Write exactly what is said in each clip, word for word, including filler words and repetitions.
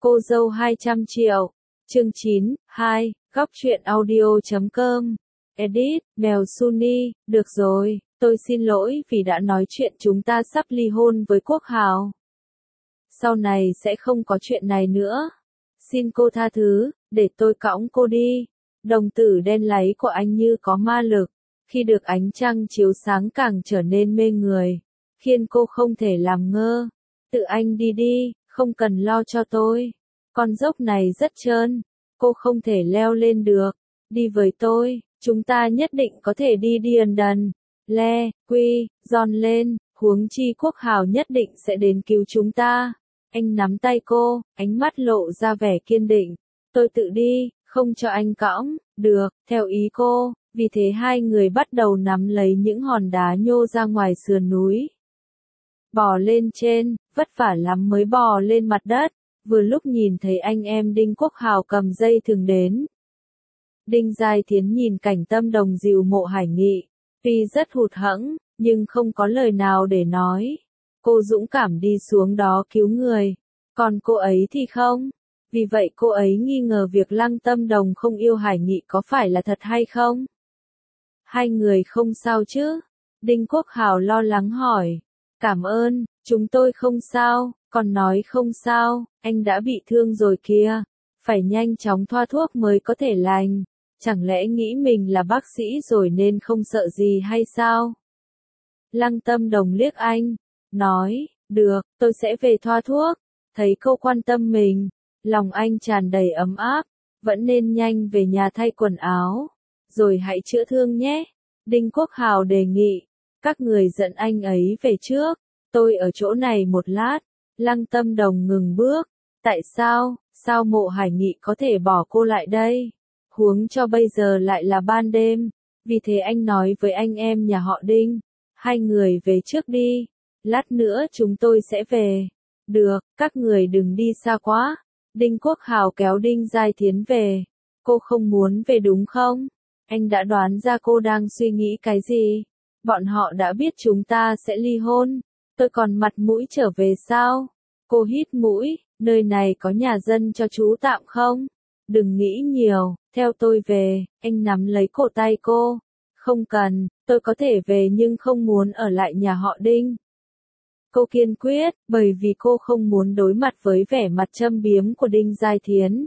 Cô dâu hai trăm triệu. Chương chín, hai, góc truyện audio chấm com. Edit, Mèo Sunny, được rồi, tôi xin lỗi vì đã nói chuyện chúng ta sắp ly hôn với Quốc Hào. Sau này sẽ không có chuyện này nữa. Xin cô tha thứ, để tôi cõng cô đi. Đồng tử đen láy của anh như có ma lực, khi được ánh trăng chiếu sáng càng trở nên mê người, khiến cô không thể làm ngơ. Tự anh đi đi, không cần lo cho tôi. Con dốc này rất trơn, cô không thể leo lên được. Đi với tôi, chúng ta nhất định có thể đi điền đần. Le, Quy, giòn lên, huống chi Quốc Hào nhất định sẽ đến cứu chúng ta. Anh nắm tay cô, ánh mắt lộ ra vẻ kiên định. Tôi tự đi, không cho anh cõng. Được, theo ý cô. Vì thế hai người bắt đầu nắm lấy những hòn đá nhô ra ngoài sườn núi. Bò lên trên, vất vả lắm mới bò lên mặt đất. Vừa lúc nhìn thấy anh em Đinh Quốc Hào cầm dây thừng đến. Đinh Giai Thiến nhìn cảnh Tâm Đồng dìu Mộ Hải Nghị, tuy rất hụt hẫng, nhưng không có lời nào để nói. Cô dũng cảm đi xuống đó cứu người, còn cô ấy thì không. Vì vậy cô ấy nghi ngờ việc Lăng Tâm Đồng không yêu Hải Nghị có phải là thật hay không. Hai người không sao chứ? Đinh Quốc Hào lo lắng hỏi. Cảm ơn, chúng tôi không sao. Còn nói không sao, anh đã bị thương rồi kìa. Phải nhanh chóng thoa thuốc mới có thể lành. Chẳng lẽ nghĩ mình là bác sĩ rồi nên không sợ gì hay sao? Lăng Tâm Đồng liếc anh, nói, được, tôi sẽ về thoa thuốc. Thấy cô quan tâm mình, lòng anh tràn đầy ấm áp, vẫn nên nhanh về nhà thay quần áo, rồi hãy chữa thương nhé. Đinh Quốc Hào đề nghị, các người dẫn anh ấy về trước, tôi ở chỗ này một lát. Lăng Tâm Đồng ngừng bước, tại sao, sao Mộ Hải Nghị có thể bỏ cô lại đây? Huống cho bây giờ lại là ban đêm, vì thế anh nói với anh em nhà họ Đinh, hai người về trước đi, lát nữa chúng tôi sẽ về. Được, các người đừng đi xa quá. Đinh Quốc Hào kéo Đinh Giai Thiến về. Cô không muốn về đúng không? Anh đã đoán ra cô đang suy nghĩ cái gì. Bọn họ đã biết chúng ta sẽ ly hôn. Tôi còn mặt mũi trở về sao? Cô hít mũi, nơi này có nhà dân cho chú tạm không? Đừng nghĩ nhiều, theo tôi về. Anh nắm lấy cổ tay cô. Không cần, tôi có thể về nhưng không muốn ở lại nhà họ Đinh. Cô kiên quyết, bởi vì cô không muốn đối mặt với vẻ mặt châm biếm của Đinh Giai Thiến.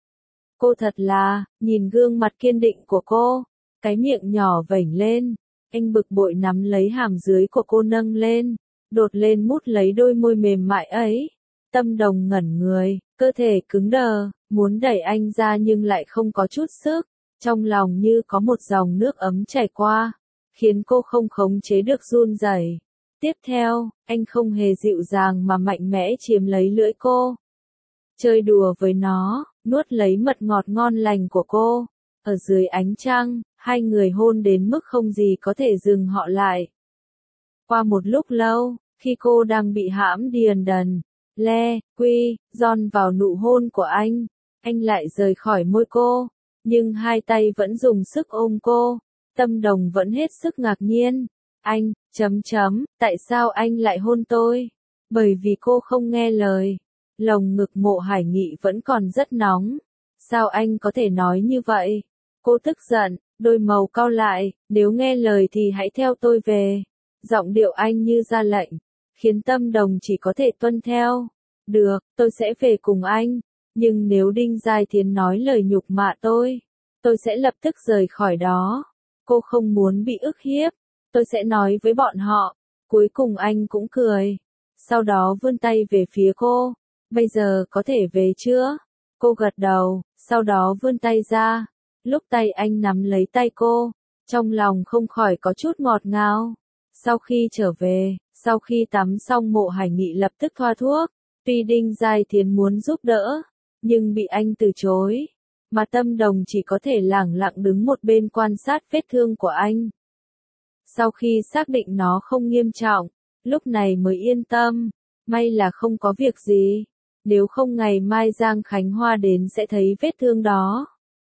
Cô thật là, nhìn gương mặt kiên định của cô, cái miệng nhỏ vểnh lên. Anh bực bội nắm lấy hàm dưới của cô nâng lên, đột lên mút lấy đôi môi mềm mại ấy. Tâm Đồng ngẩn người, cơ thể cứng đờ, muốn đẩy anh ra nhưng lại không có chút sức. Trong lòng như có một dòng nước ấm chảy qua, khiến cô không khống chế được run rẩy. Tiếp theo, anh không hề dịu dàng mà mạnh mẽ chiếm lấy lưỡi cô. Chơi đùa với nó, nuốt lấy mật ngọt ngon lành của cô. Ở dưới ánh trăng, hai người hôn đến mức không gì có thể dừng họ lại. Qua một lúc lâu, khi cô đang bị hãm điền đần, Le, Quy, giòn vào nụ hôn của anh, anh lại rời khỏi môi cô, nhưng hai tay vẫn dùng sức ôm cô. Tâm Đồng vẫn hết sức ngạc nhiên. Anh, chấm chấm, tại sao anh lại hôn tôi? Bởi vì cô không nghe lời. Lồng ngực Mộ Hải Nghị vẫn còn rất nóng. Sao anh có thể nói như vậy? Cô tức giận, đôi màu cau lại, nếu nghe lời thì hãy theo tôi về. Giọng điệu anh như ra lệnh, khiến Tâm Đồng chỉ có thể tuân theo. Được, tôi sẽ về cùng anh, nhưng nếu Đinh Giai Thiến nói lời nhục mạ tôi, tôi sẽ lập tức rời khỏi đó. Cô không muốn bị ức hiếp, tôi sẽ nói với bọn họ. Cuối cùng anh cũng cười, sau đó vươn tay về phía cô. Bây giờ có thể về chưa? Cô gật đầu, sau đó vươn tay ra. Lúc tay anh nắm lấy tay cô, trong lòng không khỏi có chút ngọt ngào. Sau khi trở về, sau khi tắm xong Mộ Hải Nghị lập tức thoa thuốc. Tuy Đinh Giai Thiến muốn giúp đỡ, nhưng bị anh từ chối. Mà Tâm Đồng chỉ có thể lẳng lặng đứng một bên quan sát vết thương của anh. Sau khi xác định nó không nghiêm trọng, lúc này mới yên tâm. May là không có việc gì. Nếu không ngày mai Giang Khánh Hoa đến sẽ thấy vết thương đó.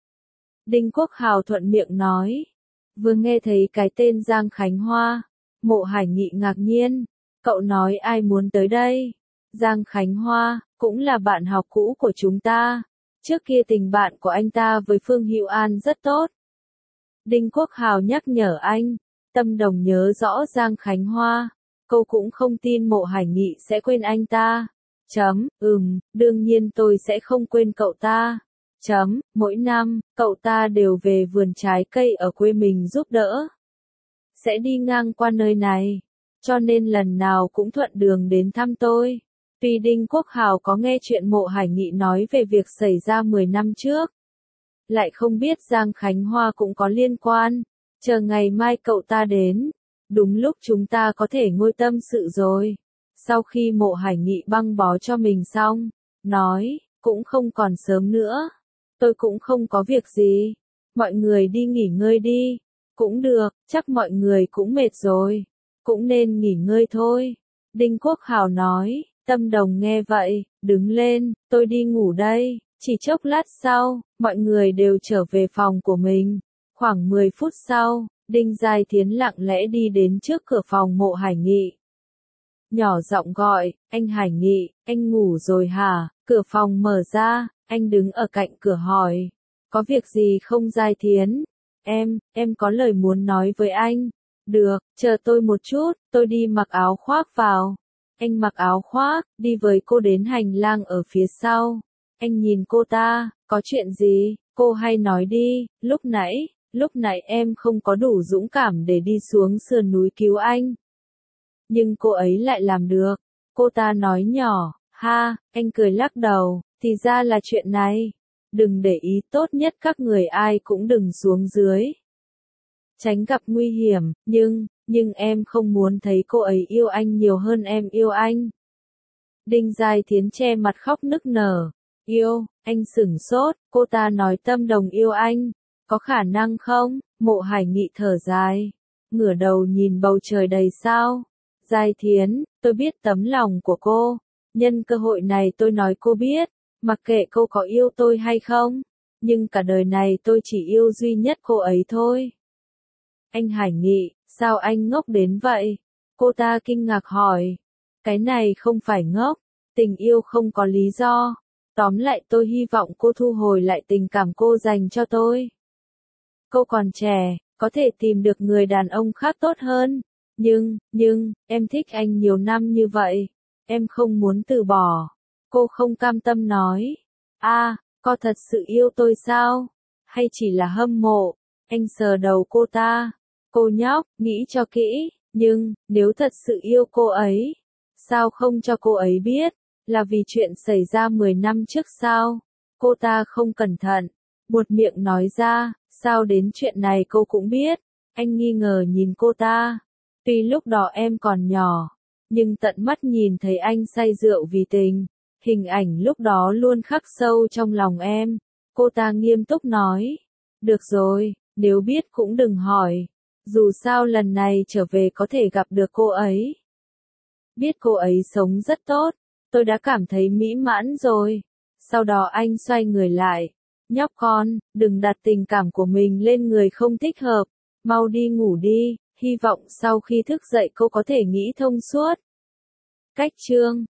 Đinh Quốc Hào thuận miệng nói. Vừa nghe thấy cái tên Giang Khánh Hoa, Mộ Hải Nghị ngạc nhiên. Cậu nói ai muốn tới đây? Giang Khánh Hoa, cũng là bạn học cũ của chúng ta. Trước kia tình bạn của anh ta với Phương Hữu An rất tốt. Đinh Quốc Hào nhắc nhở anh, Tâm Đồng nhớ rõ Giang Khánh Hoa. Cô cũng không tin Mộ Hải Nghị sẽ quên anh ta. Chấm, ừm, đương nhiên tôi sẽ không quên cậu ta. Chấm, mỗi năm, cậu ta đều về vườn trái cây ở quê mình giúp đỡ. Sẽ đi ngang qua nơi này, cho nên lần nào cũng thuận đường đến thăm tôi. Tuy Đinh Quốc Hào có nghe chuyện Mộ Hải Nghị nói về việc xảy ra mười năm trước, lại không biết Giang Khánh Hoa cũng có liên quan. Chờ ngày mai cậu ta đến, đúng lúc chúng ta có thể ngồi tâm sự rồi. Sau khi Mộ Hải Nghị băng bó cho mình xong, nói, cũng không còn sớm nữa. Tôi cũng không có việc gì. Mọi người đi nghỉ ngơi đi. Cũng được, chắc mọi người cũng mệt rồi. Cũng nên nghỉ ngơi thôi. Đinh Quốc Hào nói, Tâm Đồng nghe vậy, đứng lên, tôi đi ngủ đây. Chỉ chốc lát sau, mọi người đều trở về phòng của mình. Khoảng mười phút sau, Đinh Giai Thiến lặng lẽ đi đến trước cửa phòng Mộ Hải Nghị. Nhỏ giọng gọi, anh Hải Nghị, anh ngủ rồi hả? Cửa phòng mở ra, anh đứng ở cạnh cửa hỏi. Có việc gì không Giai Thiến? Em, em có lời muốn nói với anh. Được, chờ tôi một chút, tôi đi mặc áo khoác vào. Anh mặc áo khoác, đi với cô đến hành lang ở phía sau. Anh nhìn cô ta, có chuyện gì? Cô hay nói đi, lúc nãy, lúc nãy em không có đủ dũng cảm để đi xuống sườn núi cứu anh. Nhưng cô ấy lại làm được. Cô ta nói nhỏ, ha, anh cười lắc đầu, thì ra là chuyện này. Đừng để ý, tốt nhất các người ai cũng đừng xuống dưới. Tránh gặp nguy hiểm, nhưng, nhưng em không muốn thấy cô ấy yêu anh nhiều hơn em yêu anh. Đinh Giai Thiến che mặt khóc nức nở. Yêu, anh sửng sốt, cô ta nói Tâm Đồng yêu anh. Có khả năng không? Mộ Hải Nghị thở dài. Ngửa đầu nhìn bầu trời đầy sao. Giai Thiến, tôi biết tấm lòng của cô. Nhân cơ hội này tôi nói cô biết. Mặc kệ cô có yêu tôi hay không. Nhưng cả đời này tôi chỉ yêu duy nhất cô ấy thôi. Anh Hải Nghị, sao anh ngốc đến vậy? Cô ta kinh ngạc hỏi. Cái này không phải ngốc. Tình yêu không có lý do. Tóm lại tôi hy vọng cô thu hồi lại tình cảm cô dành cho tôi. Cô còn trẻ, có thể tìm được người đàn ông khác tốt hơn. Nhưng, nhưng, em thích anh nhiều năm như vậy. Em không muốn từ bỏ. Cô không cam tâm nói. À, cô thật sự yêu tôi sao? Hay chỉ là hâm mộ? Anh sờ đầu cô ta. Cô nhóc, nghĩ cho kỹ. Nhưng, nếu thật sự yêu cô ấy, sao không cho cô ấy biết? Là vì chuyện xảy ra mười năm trước sao? Cô ta không cẩn thận. Buột miệng nói ra, sao đến chuyện này cô cũng biết? Anh nghi ngờ nhìn cô ta. Tuy lúc đó em còn nhỏ, nhưng tận mắt nhìn thấy anh say rượu vì tình. Hình ảnh lúc đó luôn khắc sâu trong lòng em. Cô ta nghiêm túc nói. Được rồi, nếu biết cũng đừng hỏi. Dù sao lần này trở về có thể gặp được cô ấy. Biết cô ấy sống rất tốt. Tôi đã cảm thấy mỹ mãn rồi. Sau đó anh xoay người lại. Nhóc con, đừng đặt tình cảm của mình lên người không thích hợp. Mau đi ngủ đi, hy vọng sau khi thức dậy cô có thể nghĩ thông suốt. Cách chương